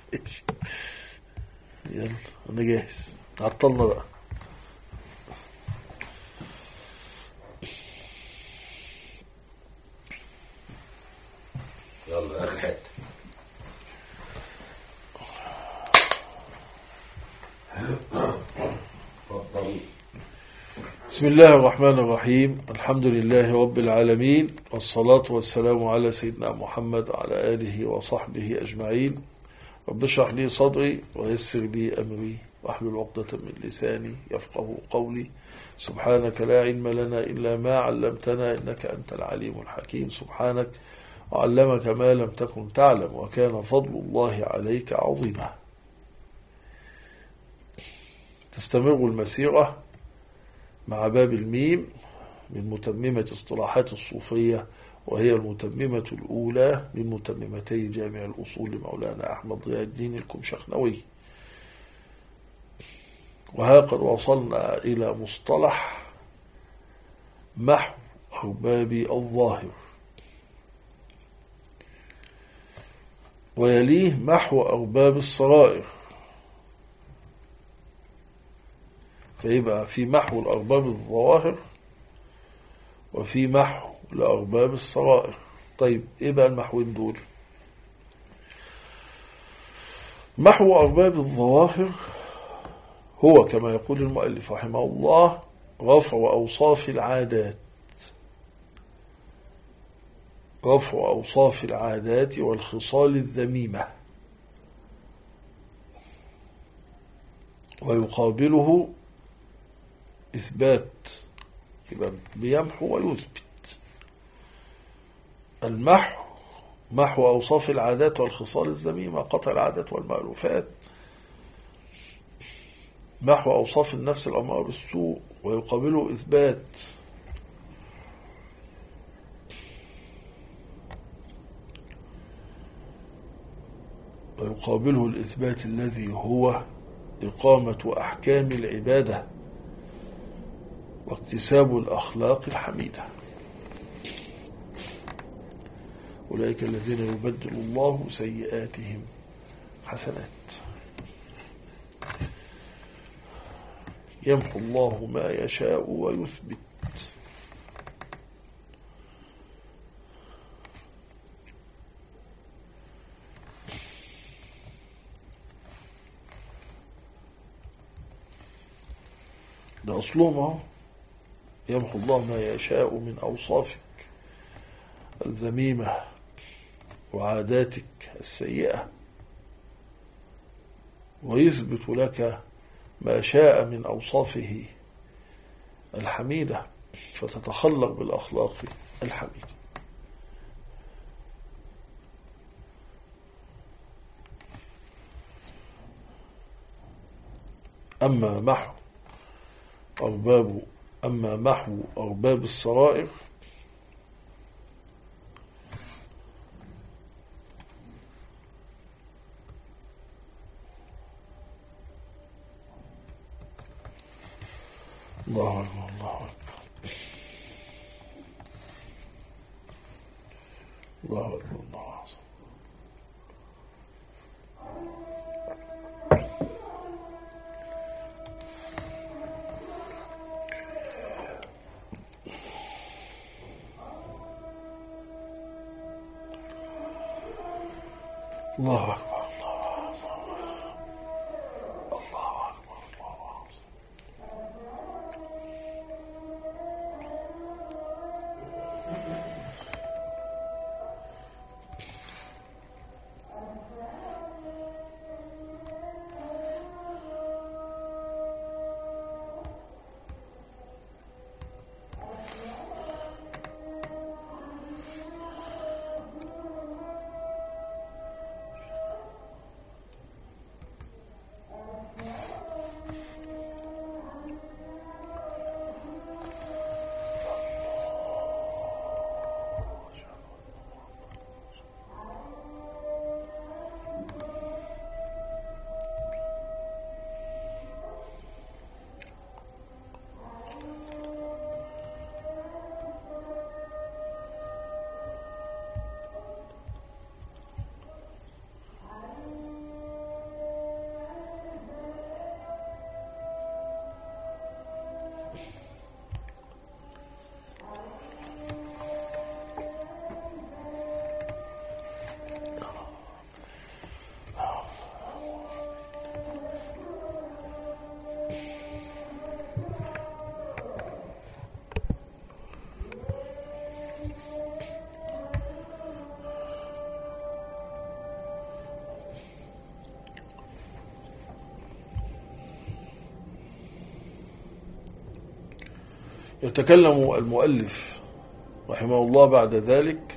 يلا أنا جاهز، عطلنا بقى. يلا آخر حتة. بسم الله الرحمن الرحيم. الحمد لله رب العالمين، والصلاة والسلام على سيدنا محمد وعلى آله وصحبه أجمعين. رب اشرح لي صدري ويسر لي أمري واحلل عقدة من لساني يفقه قولي. سبحانك لا علم لنا إلا ما علمتنا إنك أنت العليم الحكيم. سبحانك وعلمك ما لم تكن تعلم وكان فضل الله عليك عظيما. تستمر المسيرة مع باب الميم من متممة اصطلاحات الصوفية، وهي المتممة الأولى من متممتي جامع الأصول لمولانا أحمد ضياء الدين الكمشخنوي. وها قد وصلنا إلى مصطلح محو أرباب الظاهر، ويليه محو أرباب السرائر. فيبقى في محو الأرباب الظواهر وفي محو لأرباب السرائر. طيب إيه بقى المحوين دول؟ محو أرباب الظواهر هو كما يقول المؤلف رحمه الله رفع أوصاف العادات، رفع أوصاف العادات والخصال الذميمة، ويقابله إثبات، يبقى بيمحو ويثبت. المحو محو أوصاف العادات والخصال الذميمة، قطع العادات والمألوفات، محو أوصاف النفس الأمارة بالسوء، ويقابله إثبات. ويقابله الإثبات الذي هو إقامة أحكام العبادة واكتساب الأخلاق الحميدة. أولئك الذين يبدل الله سيئاتهم حسنات. يمحو الله ما يشاء ويثبت. ده أصلهم، يمحو الله ما يشاء من أوصافك الذميمة وعاداتك السيئة، ويثبت لك ما شاء من أوصافه الحميدة، فتتخلق بالأخلاق الحميدة. أما محو أرباب السرائر الله أكبر الله أكبر الله أكبر الله أكبر. الله أكبر يتكلم المؤلف رحمه الله بعد ذلك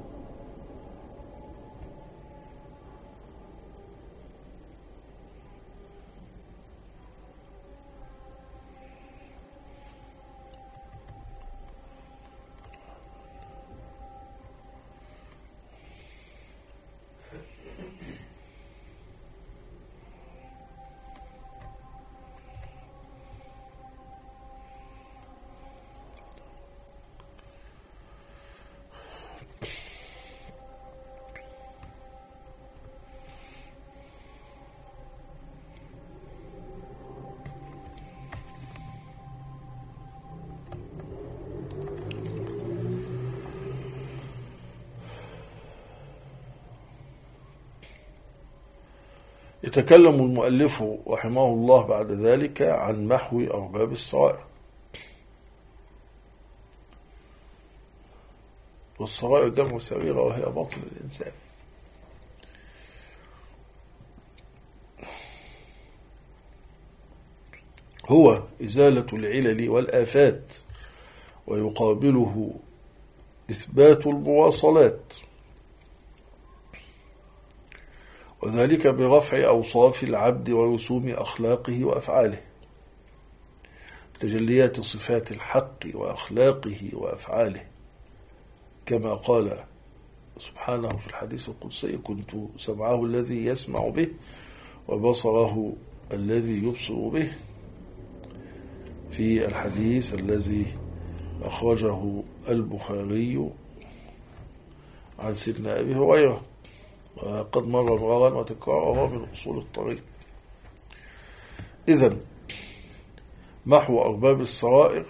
يتكلم المؤلف رحمه الله بعد ذلك عن محو أرباب السرائر. والسرائر جمع سريرة وهي باطن الإنسان. هو إزالة العلل والآفات، ويقابله إثبات المواصلات، وذلك برفع أوصاف العبد ورسوم أخلاقه وأفعاله، تجليات صفات الحق وأخلاقه وأفعاله، كما قال سبحانه في الحديث القدسي: كنت سمعه الذي يسمع به وبصره الذي يبصر به، في الحديث الذي أخرجه البخاري عن سيدنا أبي هريرة، وقد مر مرارا وتكرارا من أصول الطريق. إذن محو أرباب السرائر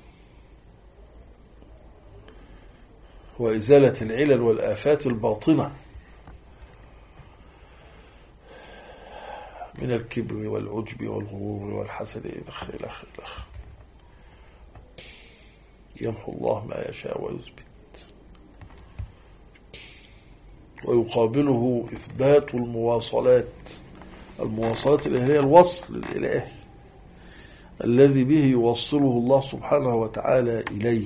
وإزالة العلل والآفات الباطنة من الكبر والعجب والغرور والحسد إلى آخره. يمحو الله ما يشاء ويثبت، ويقابله إثبات المواصلات اللي هي الوصل الإلهي الذي به يوصله الله سبحانه وتعالى إليه،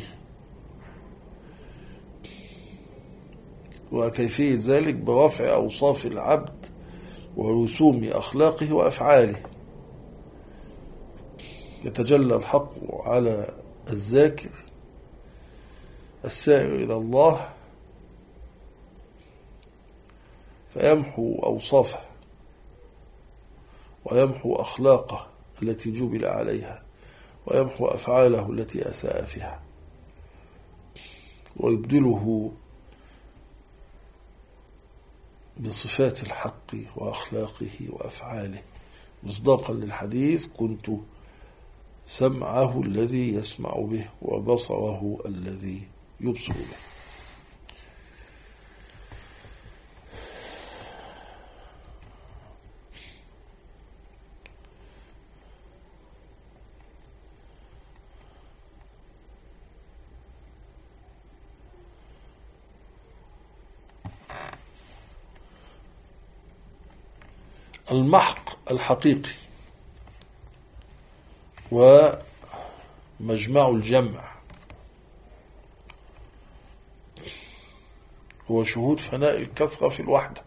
وكيفية ذلك برفع أوصاف العبد ورسوم أخلاقه وأفعاله. يتجلى الحق على الذاكر السائر إلى الله فيمحو أوصافه ويمحو أخلاقه التي جبل عليها، ويمحو أفعاله التي أساء فيها، ويبدله بصفات الحق وأخلاقه وأفعاله، مصداقا للحديث: كنت سمعه الذي يسمع به وبصره الذي يبصر به. المحق الحقيقي ومجمع الجمع هو شهود فناء الكثرة في الوحدة،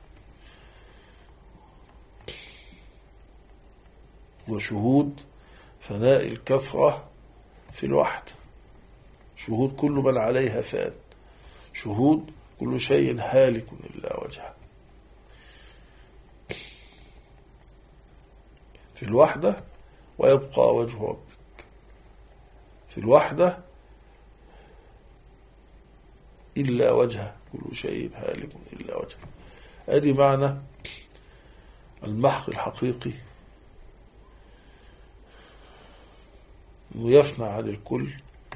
وشهود فناء الكثرة في الوحدة، شهود كل من عليها فان، شهود كل شيء هالك إلا وجهه. في الوحدة ويبقى وجه ربك، في الوحدة إلا وجهه، كل شيء هالك إلا وجهه. أدي معنى المحق الحقيقي، إنه يفنى عن الكل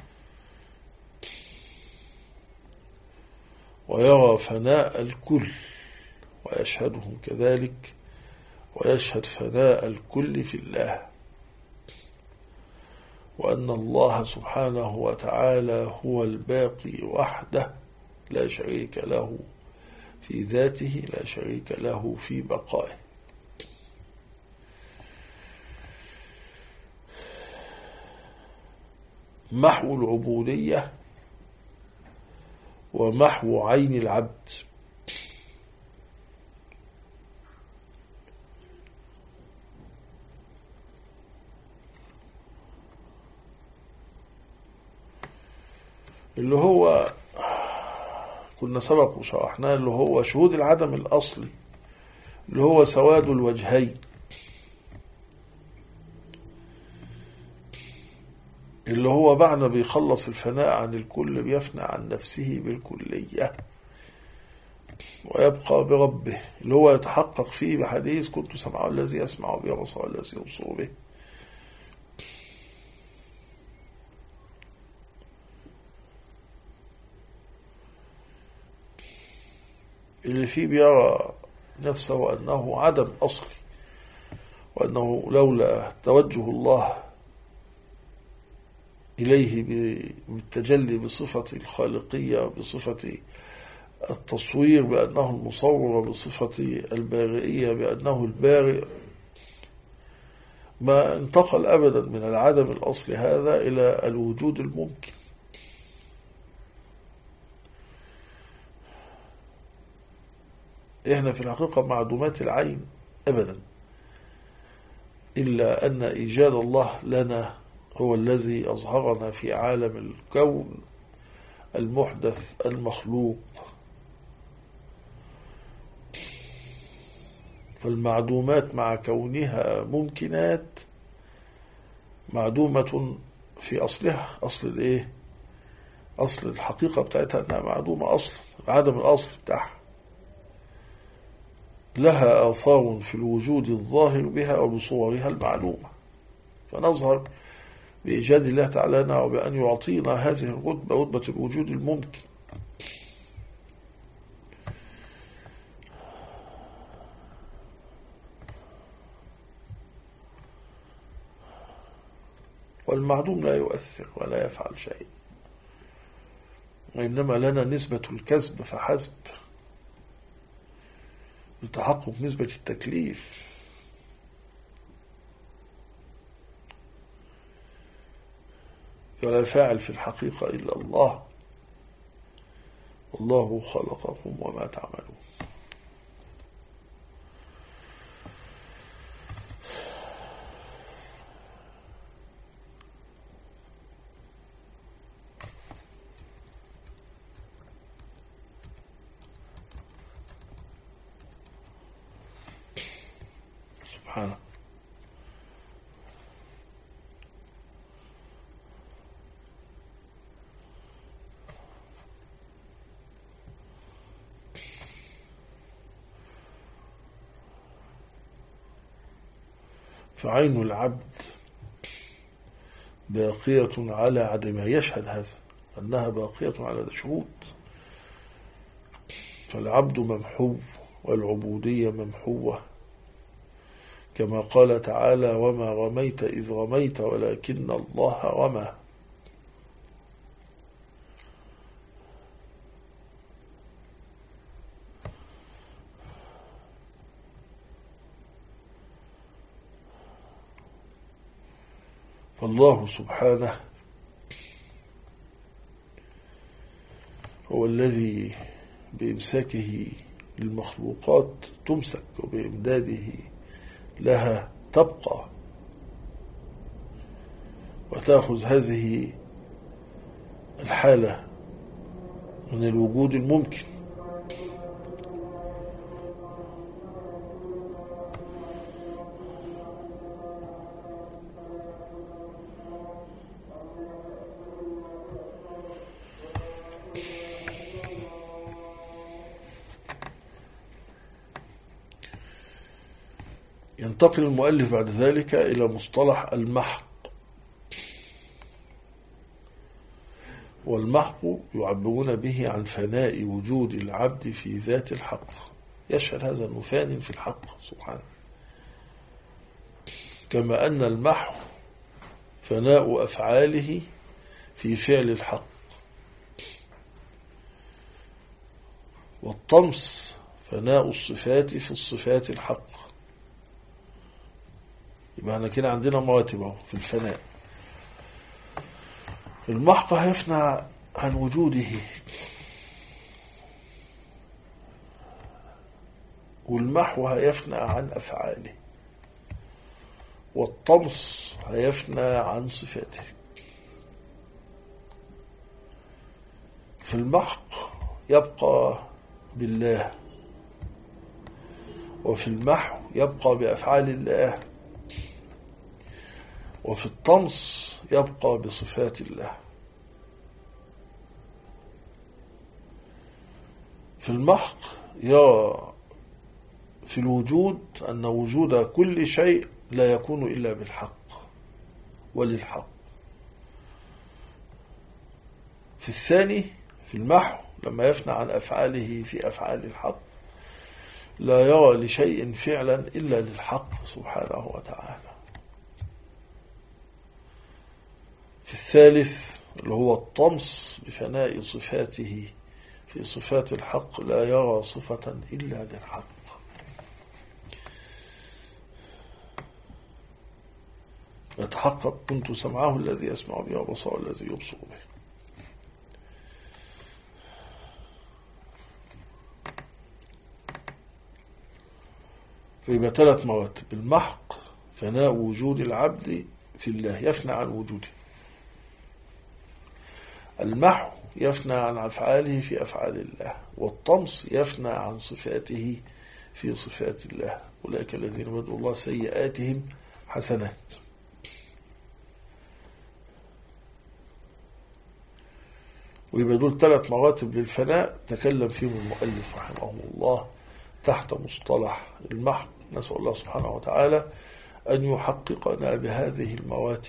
ويرى فناء الكل ويشهدهم كذلك، ويشهد فناء الكل في الله، وأن الله سبحانه وتعالى هو الباقي وحده لا شريك له في ذاته، لا شريك له في بقائه. محو العبودية ومحو عين العبد. اللي هو كنا سبق وشرحناه، اللي هو شهود العدم الأصلي، اللي هو سواد الوجهين، اللي هو بعد بيخلص الفناء عن الكل بيفنى عن نفسه بالكلية ويبقى بربه، اللي هو يتحقق فيه بحديث كنت سمعه الذي يسمع به وبصره الذي يبصر به. اللي فيه بيرى نفسه أنه عدم أصلي، وأنه لولا توجه الله إليه بالتجلي بصفة الخالقية، بصفة التصوير بأنه المصور، بصفة البارئية بأنه البارئ، ما انتقل أبدا من العدم الأصلي هذا إلى الوجود الممكن. إحنا في الحقيقة معدومات العين أبدا، إلا أن إيجاد الله لنا هو الذي أظهرنا في عالم الكون المحدث المخلوق. فالمعدومات مع كونها ممكنات معدومة في أصلها. أصل الإيه؟ أصل الحقيقة بتاعتها أنها معدومة أصلا، عدم الأصل بتاعها. لها آثار في الوجود الظاهر بها وبصورها المعلومة، فنظهر بإيجاد الله تعالى لنا وبأن يعطينا هذه الرتبة، رتبة الوجود الممكن. والمعدوم لا يؤثر ولا يفعل شيء، وإنما لنا نسبة الكسب فحسب لتحقق نسبة التكليف. ولا فاعل في الحقيقة إلا الله، والله خلقكم وما تعملون. سبحانه. فعين العبد باقية على عدمها، يشهد هذا أنها باقية على شهود. فالعبد ممحو والعبودية ممحوة، كما قال تعالى وما رميت إذ رميت ولكن الله رمى. فالله سبحانه هو الذي بإمساكه للمخلوقات تمسك وبإمداده لها تبقى، وتأخذ هذه الحالة من الوجود الممكن. ينتقل المؤلف بعد ذلك إلى مصطلح المحق. والمحق يعبرون به عن فناء وجود العبد في ذات الحق، يشهد هذا أنه فان في الحق سبحانه، كما أن المحو فناء أفعاله في فعل الحق، والطمس فناء الصفات في الصفات الحق. يبقى احنا كده عندنا مراتب في الفناء. المحق هيفنى عن وجوده، والمحو هيفنى عن أفعاله، والطمس هيفنى عن صفاته. في المحق يبقى بالله، وفي المحو يبقى بأفعال الله، وفي الطمس يبقى بصفات الله. في المحق يرى في الوجود أن وجود كل شيء لا يكون إلا بالحق وللحق. في الثاني في المحو لما يفنى عن أفعاله في أفعال الحق لا يرى لشيء فعلا إلا للحق سبحانه وتعالى. في الثالث اللي هو الطمس بفناء صفاته في صفات الحق لا يرى صفة إلا للحق. يتحقق كنت سمعه الذي يسمع به وبصره الذي يبصر به. فيبقى 3 مراتب: المحق فناء وجود العبد في الله يفنى عن وجوده، المحو يفنى عن أفعاله في أفعال الله، والطمس يفنى عن صفاته في صفات الله. أولئك الذين بدأوا الله سيئاتهم حسنات. ويبقى دول 3 مراتب للفناء تكلم فيهم المؤلف رحمه الله تحت مصطلح المحق. نسأل الله سبحانه وتعالى أن يحققنا بهذه المراتب،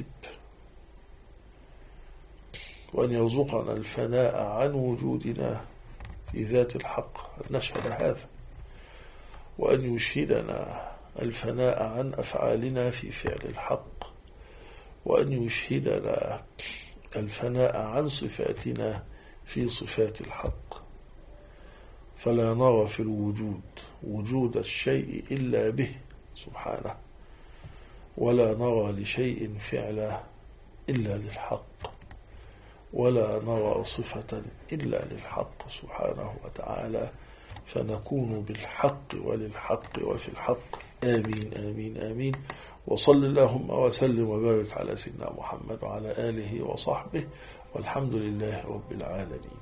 وأن يرزقنا الفناء عن وجودنا في ذات الحق أن نشهد هذا، وأن يشهدنا الفناء عن أفعالنا في فعل الحق، وأن يشهدنا الفناء عن صفاتنا في صفات الحق، فلا نرى في الوجود وجود الشيء إلا به سبحانه، ولا نرى لشيء فعلا إلا للحق، ولا نرى صفة إلا للحق سبحانه وتعالى، فنكون بالحق وللحق وفي الحق. آمين آمين آمين. وصل اللهم وسلم وبارك على سيدنا محمد وعلى آله وصحبه، والحمد لله رب العالمين.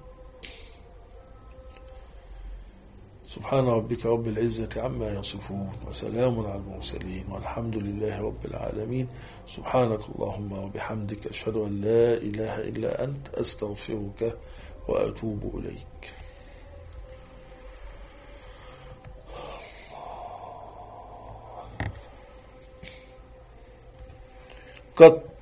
سبحان ربك رب العزة عما يصفون، وسلام على المرسلين، والحمد لله رب العالمين. سبحانك اللهم وبحمدك، أشهد أن لا إله إلا أنت، أستغفرك وأتوب إليك. قد